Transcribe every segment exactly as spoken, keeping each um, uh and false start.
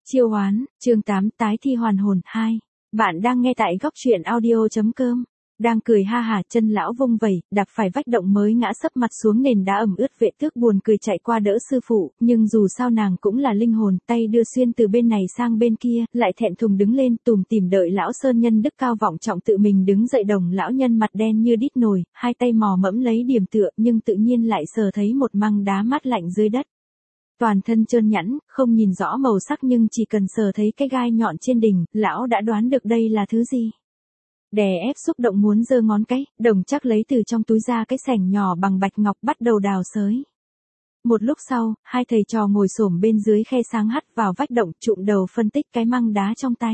Chiêu hoán, chương tám tái thi hoàn hồn hai. Bạn đang nghe tại góc truyện audio.com. Đang cười ha hả, chân lão vung vẩy, đạp phải vách động mới ngã sấp mặt xuống nền đá ẩm ướt. Vệ Tước buồn cười chạy qua đỡ sư phụ, nhưng dù sao nàng cũng là linh hồn, tay đưa xuyên từ bên này sang bên kia, lại thẹn thùng đứng lên tùm tìm đợi lão sơn nhân đức cao vọng trọng tự mình đứng dậy. Đồng lão nhân mặt đen như đít nồi, hai tay mò mẫm lấy điểm tựa, nhưng tự nhiên lại sờ thấy một măng đá mát lạnh dưới đất. Toàn thân trơn nhẵn, không nhìn rõ màu sắc nhưng chỉ cần sờ thấy cái gai nhọn trên đỉnh, lão đã đoán được đây là thứ gì. Đè ép xúc động muốn giơ ngón cái, Đồng Trác lấy từ trong túi ra cái xẻng nhỏ bằng bạch ngọc bắt đầu đào xới. Một lúc sau, hai thầy trò ngồi xổm bên dưới khe sáng hắt vào vách động, trụm đầu phân tích cái măng đá trong tay.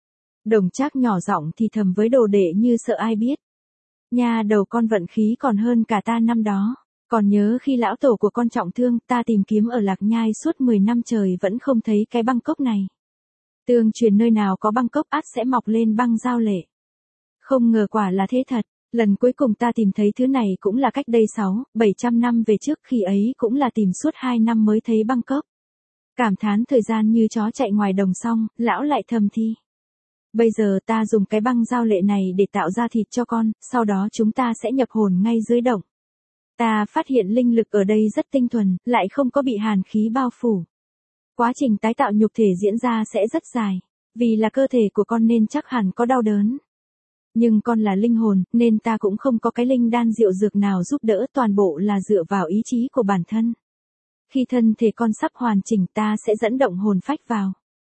Đồng Trác nhỏ giọng thì thầm với đồ đệ như sợ ai biết. Nha đầu con vận khí còn hơn cả ta năm đó. Còn nhớ khi lão tổ của con trọng thương, ta tìm kiếm ở Lạc Nhai suốt mười năm trời vẫn không thấy cái băng cốc này. Tương truyền nơi nào có băng cốc ắt sẽ mọc lên băng giao lệ. Không ngờ quả là thế thật, lần cuối cùng ta tìm thấy thứ này cũng là cách đây sáu, bảy trăm năm về trước, khi ấy cũng là tìm suốt hai năm mới thấy băng cốc. Cảm thán thời gian như chó chạy ngoài đồng xong, lão lại thầm thi. Bây giờ ta dùng cái băng giao lệ này để tạo ra thịt cho con, sau đó chúng ta sẽ nhập hồn ngay dưới động. Ta phát hiện linh lực ở đây rất tinh thuần, lại không có bị hàn khí bao phủ. Quá trình tái tạo nhục thể diễn ra sẽ rất dài, vì là cơ thể của con nên chắc hẳn có đau đớn. Nhưng con là linh hồn, nên ta cũng không có cái linh đan diệu dược nào giúp đỡ, toàn bộ là dựa vào ý chí của bản thân. Khi thân thể con sắp hoàn chỉnh ta sẽ dẫn động hồn phách vào.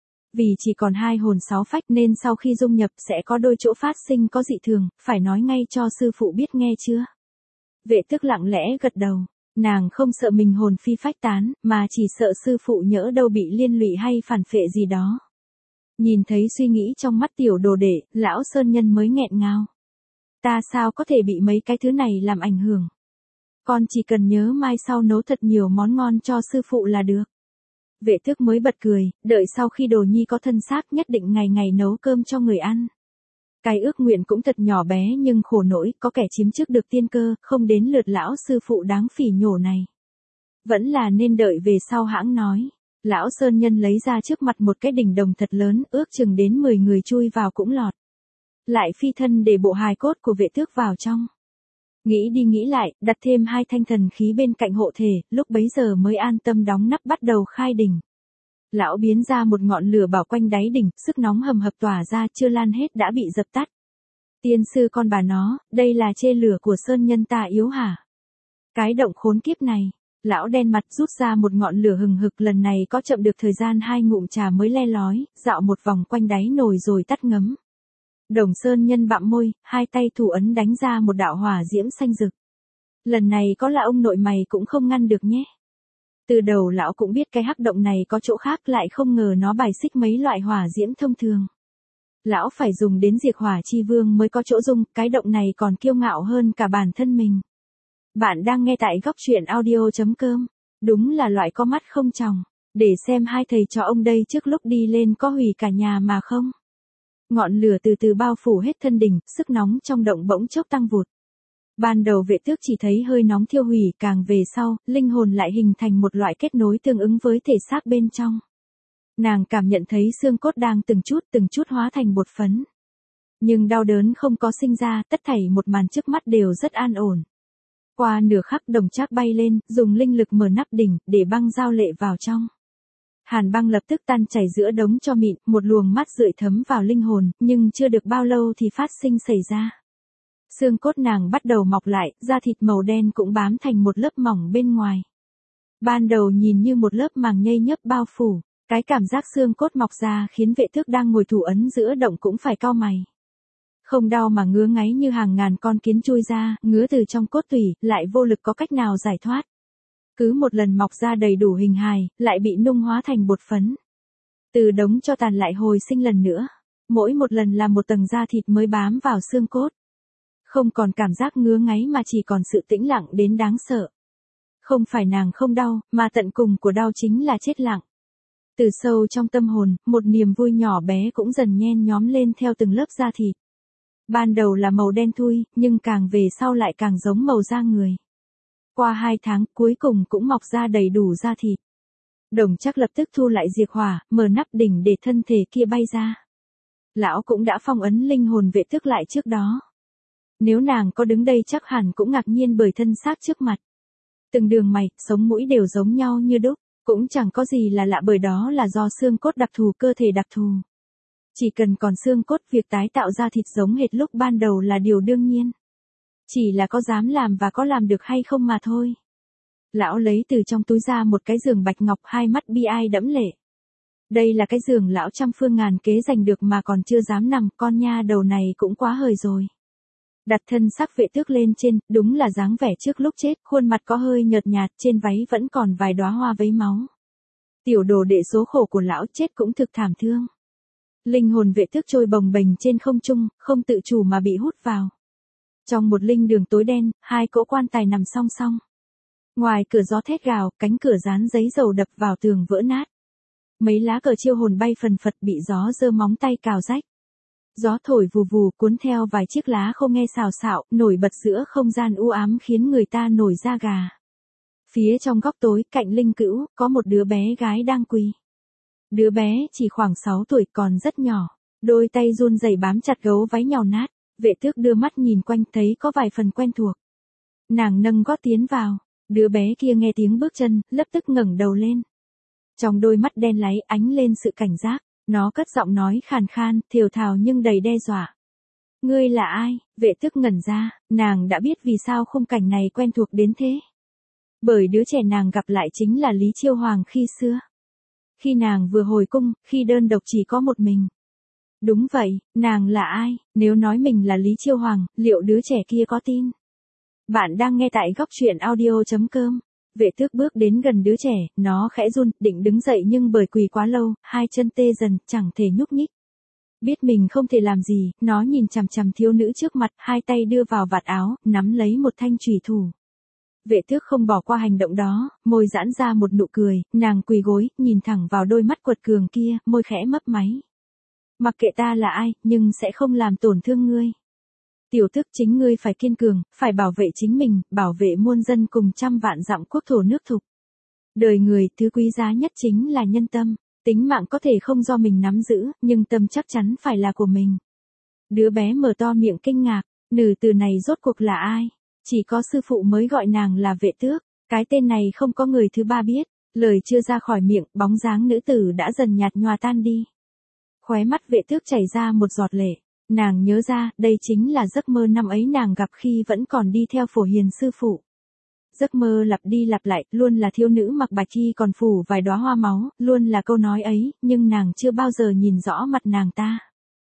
Vì chỉ còn hai hồn sáu phách nên sau khi dung nhập sẽ có đôi chỗ phát sinh có dị thường, phải nói ngay cho sư phụ biết nghe chưa? Vệ Tước lặng lẽ gật đầu, nàng không sợ mình hồn phi phách tán, mà chỉ sợ sư phụ nhỡ đâu bị liên lụy hay phản phệ gì đó. Nhìn thấy suy nghĩ trong mắt tiểu đồ đệ, lão sơn nhân mới nghẹn ngào. Ta sao có thể bị mấy cái thứ này làm ảnh hưởng? Con chỉ cần nhớ mai sau nấu thật nhiều món ngon cho sư phụ là được. Vệ Tước mới bật cười, đợi sau khi đồ nhi có thân xác nhất định ngày ngày nấu cơm cho người ăn. Cái ước nguyện cũng thật nhỏ bé nhưng khổ nỗi, có kẻ chiếm trước được tiên cơ, không đến lượt lão sư phụ đáng phỉ nhổ này. Vẫn là nên đợi về sau hãng nói. Lão sơn nhân lấy ra trước mặt một cái đỉnh đồng thật lớn, ước chừng đến mười người chui vào cũng lọt. Lại phi thân để bộ hài cốt của Vệ Tước vào trong. Nghĩ đi nghĩ lại, đặt thêm hai thanh thần khí bên cạnh hộ thể, lúc bấy giờ mới an tâm đóng nắp bắt đầu khai đỉnh. Lão biến ra một ngọn lửa bảo quanh đáy đỉnh, sức nóng hầm hập tỏa ra, chưa lan hết đã bị dập tắt. Tiên sư con bà nó, đây là chê lửa của sơn nhân ta yếu hả? Cái động khốn kiếp này, lão đen mặt rút ra một ngọn lửa hừng hực, lần này có chậm được thời gian hai ngụm trà mới le lói, dạo một vòng quanh đáy nồi rồi tắt ngấm. Đồng sơn nhân bặm môi, hai tay thủ ấn đánh ra một đạo hỏa diễm xanh rực. Lần này có là ông nội mày cũng không ngăn được nhé. Từ đầu lão cũng biết cái hắc động này có chỗ khác, lại không ngờ nó bài xích mấy loại hỏa diễm thông thường. Lão phải dùng đến diệt hỏa chi vương mới có chỗ dung, cái động này còn kiêu ngạo hơn cả bản thân mình. Bạn đang nghe tại góc truyện audio.com. Đúng là loại có mắt không tròng. Để xem hai thầy trò ông đây trước lúc đi lên có hủy cả nhà mà không. Ngọn lửa từ từ bao phủ hết thân đỉnh, sức nóng trong động bỗng chốc tăng vụt. Ban đầu Vệ Tước chỉ thấy hơi nóng thiêu hủy, càng về sau, linh hồn lại hình thành một loại kết nối tương ứng với thể xác bên trong. Nàng cảm nhận thấy xương cốt đang từng chút từng chút hóa thành bột phấn. Nhưng đau đớn không có sinh ra, tất thảy một màn trước mắt đều rất an ổn. Qua nửa khắc Đồng Trác bay lên, dùng linh lực mở nắp đỉnh, để băng giao lệ vào trong. Hàn băng lập tức tan chảy giữa đống tro mịn, một luồng mát rượi thấm vào linh hồn, nhưng chưa được bao lâu thì phát sinh xảy ra. Xương cốt nàng bắt đầu mọc lại, da thịt màu đen cũng bám thành một lớp mỏng bên ngoài. Ban đầu nhìn như một lớp màng nhây nhấp bao phủ, cái cảm giác xương cốt mọc ra khiến Vệ Tước đang ngồi thủ ấn giữa động cũng phải cau mày. Không đau mà ngứa ngáy như hàng ngàn con kiến chui ra, ngứa từ trong cốt tủy, lại vô lực có cách nào giải thoát. Cứ một lần mọc ra đầy đủ hình hài, lại bị nung hóa thành bột phấn. Từ đống cho tàn lại hồi sinh lần nữa. Mỗi một lần là một tầng da thịt mới bám vào xương cốt. Không còn cảm giác ngứa ngáy mà chỉ còn sự tĩnh lặng đến đáng sợ. Không phải nàng không đau, mà tận cùng của đau chính là chết lặng. Từ sâu trong tâm hồn, một niềm vui nhỏ bé cũng dần nhen nhóm lên theo từng lớp da thịt. Ban đầu là màu đen thui, nhưng càng về sau lại càng giống màu da người. Qua hai tháng, cuối cùng cũng mọc ra đầy đủ da thịt. Đồng Trác lập tức thu lại diệt hỏa, mở nắp đỉnh để thân thể kia bay ra. Lão cũng đã phong ấn linh hồn vệ tước lại trước đó. Nếu nàng có đứng đây chắc hẳn cũng ngạc nhiên bởi thân xác trước mặt. Từng đường mày, sống mũi đều giống nhau như đúc, cũng chẳng có gì là lạ bởi đó là do xương cốt đặc thù cơ thể đặc thù. Chỉ cần còn xương cốt việc tái tạo ra thịt giống hệt lúc ban đầu là điều đương nhiên. Chỉ là có dám làm và có làm được hay không mà thôi. Lão lấy từ trong túi ra một cái giường bạch ngọc, hai mắt bi ai đẫm lệ. Đây là cái giường lão trăm phương ngàn kế giành được mà còn chưa dám nằm, con nha đầu này cũng quá hời rồi. Đặt thân xác vệ tước lên trên, đúng là dáng vẻ trước lúc chết, khuôn mặt có hơi nhợt nhạt, trên váy vẫn còn vài đóa hoa vấy máu. Tiểu đồ đệ số khổ của lão chết cũng thực thảm thương. Linh hồn vệ tước trôi bồng bềnh trên không trung, không tự chủ mà bị hút vào. Trong một linh đường tối đen, hai cỗ quan tài nằm song song. Ngoài cửa gió thét gào, cánh cửa dán giấy dầu đập vào tường vỡ nát. Mấy lá cờ chiêu hồn bay phần phật bị gió giơ móng tay cào rách. Gió thổi vù vù cuốn theo vài chiếc lá khô nghe xào xạo, nổi bật giữa không gian u ám khiến người ta nổi da gà. Phía trong góc tối, cạnh linh cữu, có một đứa bé gái đang quỳ. Đứa bé chỉ khoảng sáu tuổi, còn rất nhỏ, đôi tay run rẩy bám chặt gấu váy nhàu nát. Vệ tước đưa mắt nhìn quanh thấy có vài phần quen thuộc. Nàng nâng gót tiến vào, đứa bé kia nghe tiếng bước chân, lập tức ngẩng đầu lên. Trong đôi mắt đen láy ánh lên sự cảnh giác, nó cất giọng nói khàn khan, thều thào nhưng đầy đe dọa. Ngươi là ai? Vệ tước ngẩn ra, nàng đã biết vì sao khung cảnh này quen thuộc đến thế. Bởi đứa trẻ nàng gặp lại chính là Lý Chiêu Hoàng khi xưa. Khi nàng vừa hồi cung, khi đơn độc chỉ có một mình. Đúng vậy, nàng là ai? Nếu nói mình là Lý Chiêu Hoàng, liệu đứa trẻ kia có tin? Bạn đang nghe tại góc truyện audio chấm com. Vệ tước bước đến gần đứa trẻ, nó khẽ run, định đứng dậy nhưng bởi quỳ quá lâu, hai chân tê dần, chẳng thể nhúc nhích. Biết mình không thể làm gì, nó nhìn chằm chằm thiếu nữ trước mặt, hai tay đưa vào vạt áo, nắm lấy một thanh chùy thủ. Vệ tước không bỏ qua hành động đó, môi giãn ra một nụ cười, nàng quỳ gối, nhìn thẳng vào đôi mắt quật cường kia, môi khẽ mấp máy. Mặc kệ ta là ai, nhưng sẽ không làm tổn thương ngươi. Tiểu tước, chính ngươi phải kiên cường, phải bảo vệ chính mình, bảo vệ muôn dân cùng trăm vạn dặm quốc thổ nước thục. Đời người, thứ quý giá nhất chính là nhân tâm, tính mạng có thể không do mình nắm giữ, nhưng tâm chắc chắn phải là của mình. Đứa bé mở to miệng kinh ngạc, nữ từ này rốt cuộc là ai? Chỉ có sư phụ mới gọi nàng là vệ tước, cái tên này không có người thứ ba biết. Lời chưa ra khỏi miệng, bóng dáng nữ tử đã dần nhạt nhòa tan đi. Khóe mắt vệ tước chảy ra một giọt lệ. Nàng nhớ ra, đây chính là giấc mơ năm ấy nàng gặp khi vẫn còn đi theo Phổ Hiền sư phụ. Giấc mơ lặp đi lặp lại, luôn là thiếu nữ mặc bạch y còn phủ vài đóa hoa máu, luôn là câu nói ấy, nhưng nàng chưa bao giờ nhìn rõ mặt nàng ta.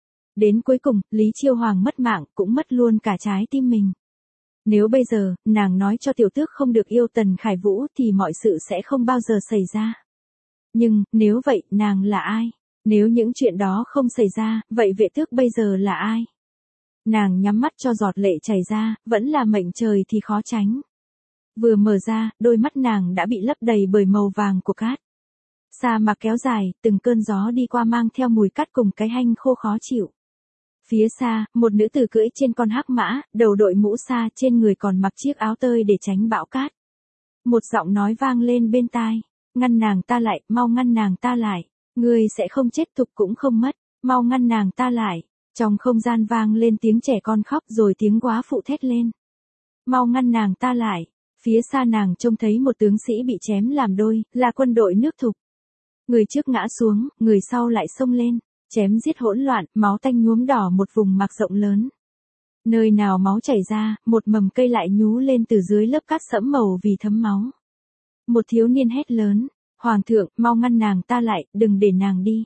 Đến cuối cùng, Lý Chiêu Hoàng mất mạng, cũng mất luôn cả trái tim mình. Nếu bây giờ, nàng nói cho tiểu tước không được yêu Tần Khải Vũ thì mọi sự sẽ không bao giờ xảy ra. Nhưng, nếu vậy, nàng là ai? Nếu những chuyện đó không xảy ra, vậy vệ tước bây giờ là ai? Nàng nhắm mắt cho giọt lệ chảy ra, vẫn là mệnh trời thì khó tránh. Vừa mở ra, đôi mắt nàng đã bị lấp đầy bởi màu vàng của cát. Sa mạc kéo dài, từng cơn gió đi qua mang theo mùi cát cùng cái hanh khô khó chịu. Phía xa, một nữ tử cưỡi trên con hắc mã, đầu đội mũ sa, trên người còn mặc chiếc áo tơi để tránh bão cát. Một giọng nói vang lên bên tai, ngăn nàng ta lại, mau ngăn nàng ta lại. Ngươi sẽ không chết thục cũng không mất, mau ngăn nàng ta lại. Trong không gian vang lên tiếng trẻ con khóc rồi tiếng góa phụ thét lên. Mau ngăn nàng ta lại. Phía xa nàng trông thấy một tướng sĩ bị chém làm đôi, là quân đội nước thục. Người trước ngã xuống, người sau lại xông lên, chém giết hỗn loạn, máu tanh nhuốm đỏ một vùng mạc rộng lớn. Nơi nào máu chảy ra, một mầm cây lại nhú lên từ dưới lớp cát sẫm màu vì thấm máu. Một thiếu niên hét lớn. Hoàng thượng, mau ngăn nàng ta lại, đừng để nàng đi.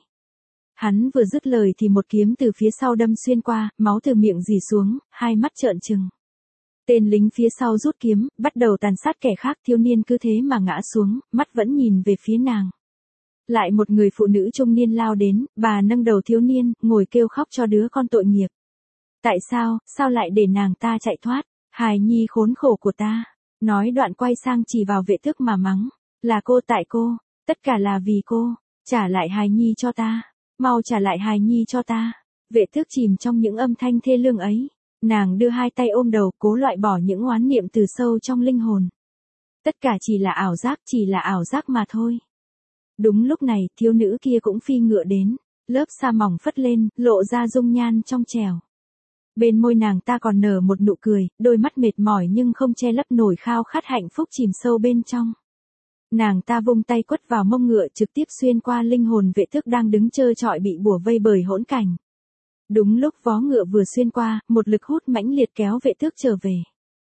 Hắn vừa dứt lời thì một kiếm từ phía sau đâm xuyên qua, máu từ miệng rỉ xuống, hai mắt trợn trừng. Tên lính phía sau rút kiếm, bắt đầu tàn sát kẻ khác, thiếu niên cứ thế mà ngã xuống, mắt vẫn nhìn về phía nàng. Lại một người phụ nữ trung niên lao đến, bà nâng đầu thiếu niên, ngồi kêu khóc cho đứa con tội nghiệp. Tại sao, sao lại để nàng ta chạy thoát, hài nhi khốn khổ của ta. Nói đoạn quay sang chỉ vào vệ tước mà mắng. Là cô tại cô, tất cả là vì cô, trả lại hài nhi cho ta, mau trả lại hài nhi cho ta. Vệ tước chìm trong những âm thanh thê lương ấy, nàng đưa hai tay ôm đầu cố loại bỏ những oán niệm từ sâu trong linh hồn. Tất cả chỉ là ảo giác, chỉ là ảo giác mà thôi. Đúng lúc này, thiếu nữ kia cũng phi ngựa đến, lớp sa mỏng phất lên, lộ ra dung nhan trong trẻo. Bên môi nàng ta còn nở một nụ cười, đôi mắt mệt mỏi nhưng không che lấp nổi khao khát hạnh phúc chìm sâu bên trong. Nàng ta vung tay quất vào mông ngựa trực tiếp xuyên qua linh hồn vệ tước đang đứng trơ trọi bị bủa vây bởi hỗn cảnh. Đúng lúc vó ngựa vừa xuyên qua, một lực hút mãnh liệt kéo vệ tước trở về.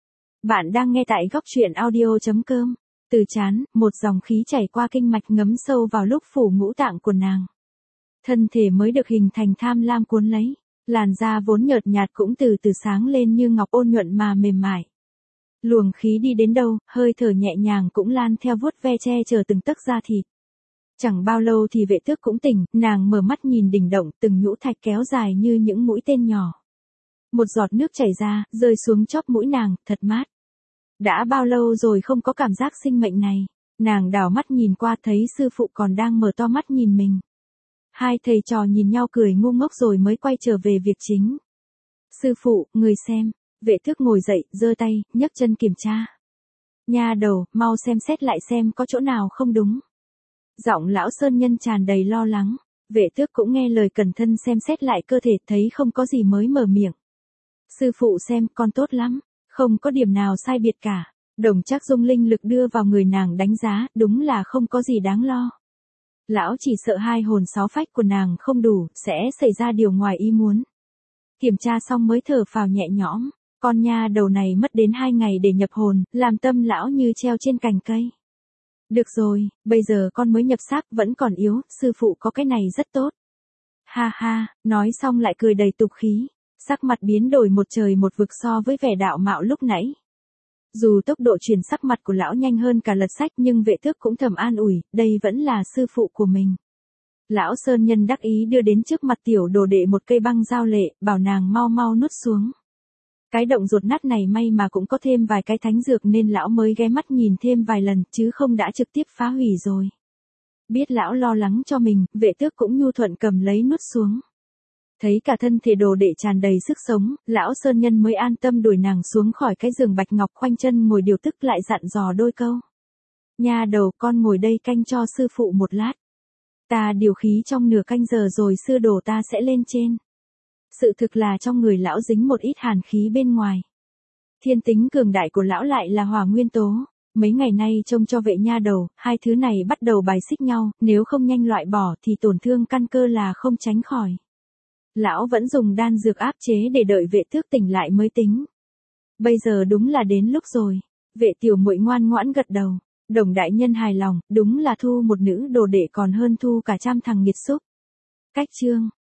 Bạn đang nghe tại góc truyện audio chấm com. Từ trán, một dòng khí chảy qua kinh mạch ngấm sâu vào lúc phủ ngũ tạng của nàng. Thân thể mới được hình thành tham lam cuốn lấy, làn da vốn nhợt nhạt cũng từ từ sáng lên như ngọc ôn nhuận mà mềm mại. Luồng khí đi đến đâu, hơi thở nhẹ nhàng cũng lan theo vuốt ve che chở từng tấc da thịt. Chẳng bao lâu thì vệ tước cũng tỉnh, nàng mở mắt nhìn đỉnh động từng nhũ thạch kéo dài như những mũi tên nhỏ. Một giọt nước chảy ra, rơi xuống chóp mũi nàng, thật mát. Đã bao lâu rồi không có cảm giác sinh mệnh này, nàng đảo mắt nhìn qua thấy sư phụ còn đang mở to mắt nhìn mình. Hai thầy trò nhìn nhau cười ngu ngốc rồi mới quay trở về việc chính. Sư phụ, người xem, vệ tước ngồi dậy, giơ tay, nhấc chân kiểm tra. Nha đầu, mau xem xét lại xem có chỗ nào không đúng. Giọng lão sơn nhân tràn đầy lo lắng, vệ tước cũng nghe lời cẩn thận xem xét lại cơ thể thấy không có gì mới mở miệng. Sư phụ xem, con tốt lắm, không có điểm nào sai biệt cả. Đồng Trác Dung linh lực đưa vào người nàng đánh giá, đúng là không có gì đáng lo. Lão chỉ sợ hai hồn sáu phách của nàng không đủ, sẽ xảy ra điều ngoài ý muốn. Kiểm tra xong mới thở phào nhẹ nhõm, con nha đầu này mất đến hai ngày để nhập hồn, làm tâm lão như treo trên cành cây. Được rồi, bây giờ con mới nhập xác vẫn còn yếu, sư phụ có cái này rất tốt. Ha ha, nói xong lại cười đầy tục khí, sắc mặt biến đổi một trời một vực so với vẻ đạo mạo lúc nãy. Dù tốc độ chuyển sắc mặt của lão nhanh hơn cả lật sách nhưng vệ tước cũng thầm an ủi, đây vẫn là sư phụ của mình. Lão sơn nhân đắc ý đưa đến trước mặt tiểu đồ đệ một cây băng dao lệ, bảo nàng mau mau nuốt xuống. Cái động ruột nát này may mà cũng có thêm vài cái thánh dược nên lão mới ghé mắt nhìn thêm vài lần chứ không đã trực tiếp phá hủy rồi. Biết lão lo lắng cho mình, vệ tước cũng nhu thuận cầm lấy nuốt xuống. Thấy cả thân thể đồ đệ tràn đầy sức sống, lão sơn nhân mới an tâm đuổi nàng xuống khỏi cái giường bạch ngọc khoanh chân ngồi điều tức lại dặn dò đôi câu. Nha đầu, con ngồi đây canh cho sư phụ một lát. Ta điều khí trong nửa canh giờ rồi sư đồ ta sẽ lên trên. Sự thực là trong người lão dính một ít hàn khí bên ngoài. Thiên tính cường đại của lão lại là hỏa nguyên tố. Mấy ngày nay trông cho vệ nha đầu, hai thứ này bắt đầu bài xích nhau, nếu không nhanh loại bỏ thì tổn thương căn cơ là không tránh khỏi. Lão vẫn dùng đan dược áp chế để đợi vệ tước tỉnh lại mới tính. Bây giờ đúng là đến lúc rồi. Vệ tiểu muội ngoan ngoãn gật đầu. Đồng đại nhân hài lòng, đúng là thu một nữ đồ đệ còn hơn thu cả trăm thằng nghiệt xúc. Cách chương